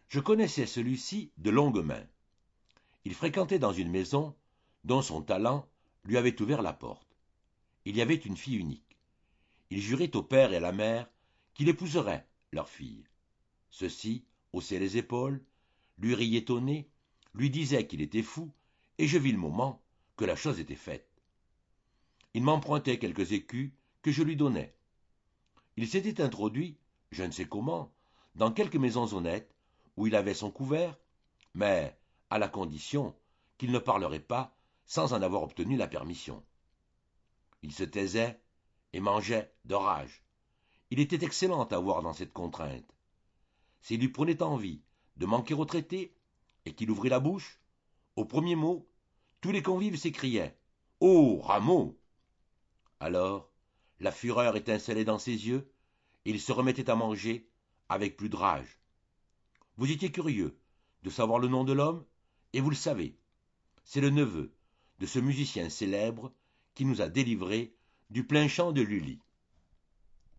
Je connaissais celui-ci de longue main. Il fréquentait dans une maison dont son talent lui avait ouvert la porte. Il y avait une fille unique. Il jurait au père et à la mère qu'il épouserait leur fille. Ceux-ci haussaient les épaules, lui riaient au nez, lui disaient qu'il était fou, et je vis le moment que la chose était faite. Il m'empruntait quelques écus que je lui donnais. Il s'était introduit, je ne sais comment, dans quelques maisons honnêtes où il avait son couvert, mais à la condition qu'il ne parlerait pas sans en avoir obtenu la permission. Il se taisait et mangeait de rage. Il était excellent à voir dans cette contrainte. S'il lui prenait envie de manquer au traité et qu'il ouvrit la bouche, au premier mot, tous les convives s'écriaient « Oh, Rameau !» Alors, la fureur étincelait dans ses yeux et il se remettait à manger avec plus de rage. Vous étiez curieux de savoir le nom de l'homme, et vous le savez. C'est le neveu de ce musicien célèbre qui nous a délivrés du plain chant de Lully.